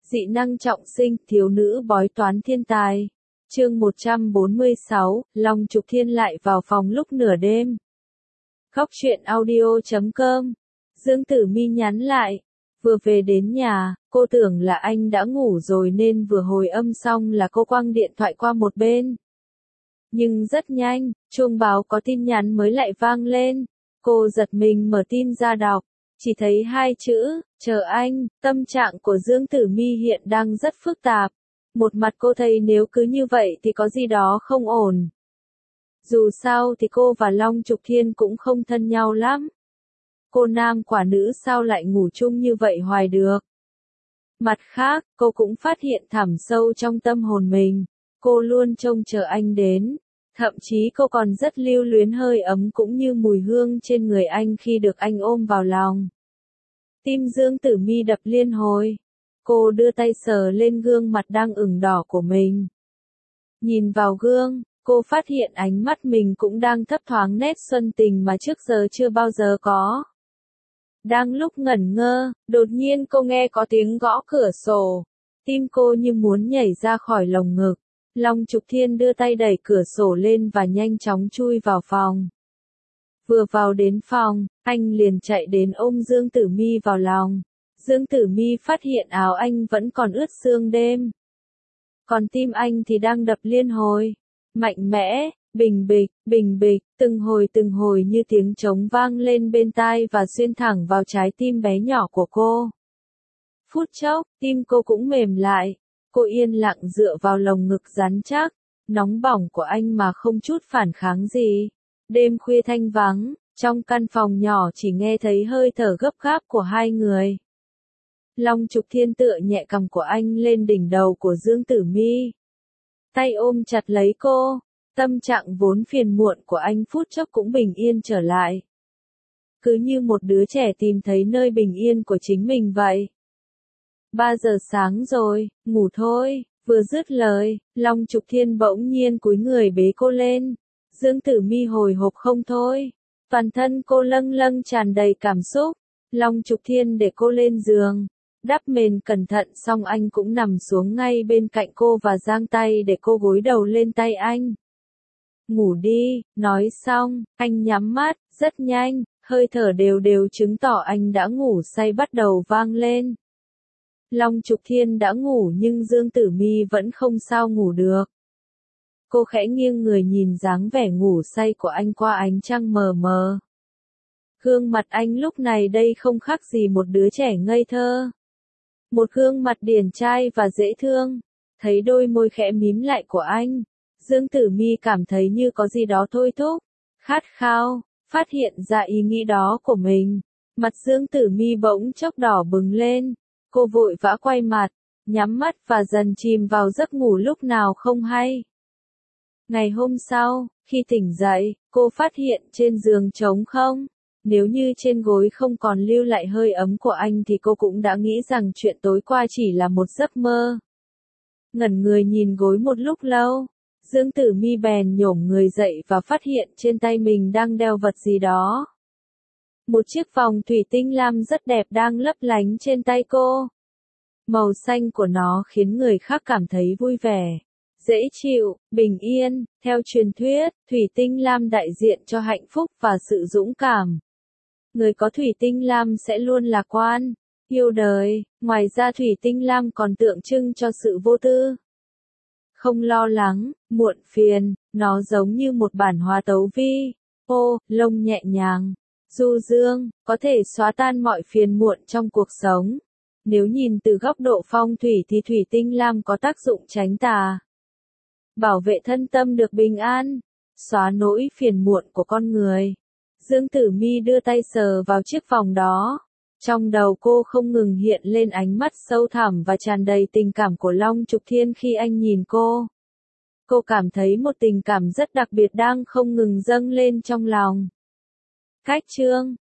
Dị năng trọng sinh, thiếu nữ bói toán thiên tài. Chương 146, Long Trục Thiên lại vào phòng lúc nửa đêm. Khóc chuyện audio.com. Dương Tử Mi nhắn lại. Vừa về đến nhà, cô tưởng là anh đã ngủ rồi nên vừa hồi âm xong là cô quăng điện thoại qua một bên. Nhưng rất nhanh, chuông báo có tin nhắn mới lại vang lên. Cô giật mình mở tin ra đọc. Chỉ thấy hai chữ, chờ anh. Tâm trạng của Dương Tử Mi hiện đang rất phức tạp. Một mặt cô thấy nếu cứ như vậy thì có gì đó không ổn. Dù sao thì cô và Long Trục Thiên cũng không thân nhau lắm. Cô nam quả nữ sao lại ngủ chung như vậy hoài được. Mặt khác, cô cũng phát hiện thẳm sâu trong tâm hồn mình. Cô luôn trông chờ anh đến. Thậm chí cô còn rất lưu luyến hơi ấm cũng như mùi hương trên người anh khi được anh ôm vào lòng. Tim Dương Tử Mi đập liên hồi. Cô đưa tay sờ lên gương mặt đang ửng đỏ của mình. Nhìn vào gương, cô phát hiện ánh mắt mình cũng đang thấp thoáng nét xuân tình mà trước giờ chưa bao giờ có. Đang lúc ngẩn ngơ, đột nhiên cô nghe có tiếng gõ cửa sổ. Tim cô như muốn nhảy ra khỏi lồng ngực. Long Trục Thiên đưa tay đẩy cửa sổ lên và nhanh chóng chui vào phòng. Vừa vào đến phòng, anh liền chạy đến ôm Dương Tử Mi vào lòng. Dương Tử Mi phát hiện áo anh vẫn còn ướt sương đêm. Còn tim anh thì đang đập liên hồi. Mạnh mẽ, bình bịch, từng hồi như tiếng trống vang lên bên tai và xuyên thẳng vào trái tim bé nhỏ của cô. Phút chốc, tim cô cũng mềm lại. Cô yên lặng dựa vào lồng ngực rắn chắc, nóng bỏng của anh mà không chút phản kháng gì. Đêm khuya thanh vắng, trong căn phòng nhỏ chỉ nghe thấy hơi thở gấp gáp của hai người. Long Trục Thiên tựa nhẹ cằm của anh lên đỉnh đầu của Dương Tử Mi. Tay ôm chặt lấy cô, tâm trạng vốn phiền muộn của anh phút chốc cũng bình yên trở lại. Cứ như một đứa trẻ tìm thấy nơi bình yên của chính mình vậy. 3 giờ sáng rồi, ngủ thôi. Vừa dứt lời, Long Trục Thiên bỗng nhiên cúi người bế cô lên. Dương Tử Mi hồi hộp không thôi. Toàn thân cô lâng lâng tràn đầy cảm xúc. Long Trục Thiên để cô lên giường. Đắp mền cẩn thận xong anh cũng nằm xuống ngay bên cạnh cô và giang tay để cô gối đầu lên tay anh. Ngủ đi, nói xong, anh nhắm mắt, rất nhanh, hơi thở đều đều chứng tỏ anh đã ngủ say bắt đầu vang lên. Long Trục Thiên đã ngủ nhưng Dương Tử Mi vẫn không sao ngủ được. Cô khẽ nghiêng người nhìn dáng vẻ ngủ say của anh qua ánh trăng mờ mờ. Gương mặt anh lúc này đây không khác gì một đứa trẻ ngây thơ. Một gương mặt điển trai và dễ thương. Thấy đôi môi khẽ mím lại của anh, Dương Tử Mi cảm thấy như có gì đó thôi thúc, khát khao, phát hiện ra ý nghĩ đó của mình. Mặt Dương Tử Mi bỗng chốc đỏ bừng lên. Cô vội vã quay mặt, nhắm mắt và dần chìm vào giấc ngủ lúc nào không hay. Ngày hôm sau, khi tỉnh dậy, cô phát hiện trên giường trống không. Nếu như trên gối không còn lưu lại hơi ấm của anh thì cô cũng đã nghĩ rằng chuyện tối qua chỉ là một giấc mơ. Ngẩn người nhìn gối một lúc lâu, Dương Tử Mi bèn nhổm người dậy và phát hiện trên tay mình đang đeo vật gì đó. Một chiếc vòng thủy tinh lam rất đẹp đang lấp lánh trên tay cô. Màu xanh của nó khiến người khác cảm thấy vui vẻ, dễ chịu, bình yên. Theo truyền thuyết, thủy tinh lam đại diện cho hạnh phúc và sự dũng cảm. Người có thủy tinh lam sẽ luôn lạc quan, yêu đời. Ngoài ra thủy tinh lam còn tượng trưng cho sự vô tư, không lo lắng, muộn phiền. Nó giống như một bản hòa tấu vi, lông nhẹ nhàng, du dương, có thể xóa tan mọi phiền muộn trong cuộc sống. Nếu nhìn từ góc độ phong thủy thì thủy tinh lam có tác dụng tránh tà, bảo vệ thân tâm được bình an, xóa nỗi phiền muộn của con người. Dương Tử Mi đưa tay sờ vào chiếc vòng đó. Trong đầu cô không ngừng hiện lên ánh mắt sâu thẳm và tràn đầy tình cảm của Long Trục Thiên khi anh nhìn cô. Cô cảm thấy một tình cảm rất đặc biệt đang không ngừng dâng lên trong lòng. Cách chương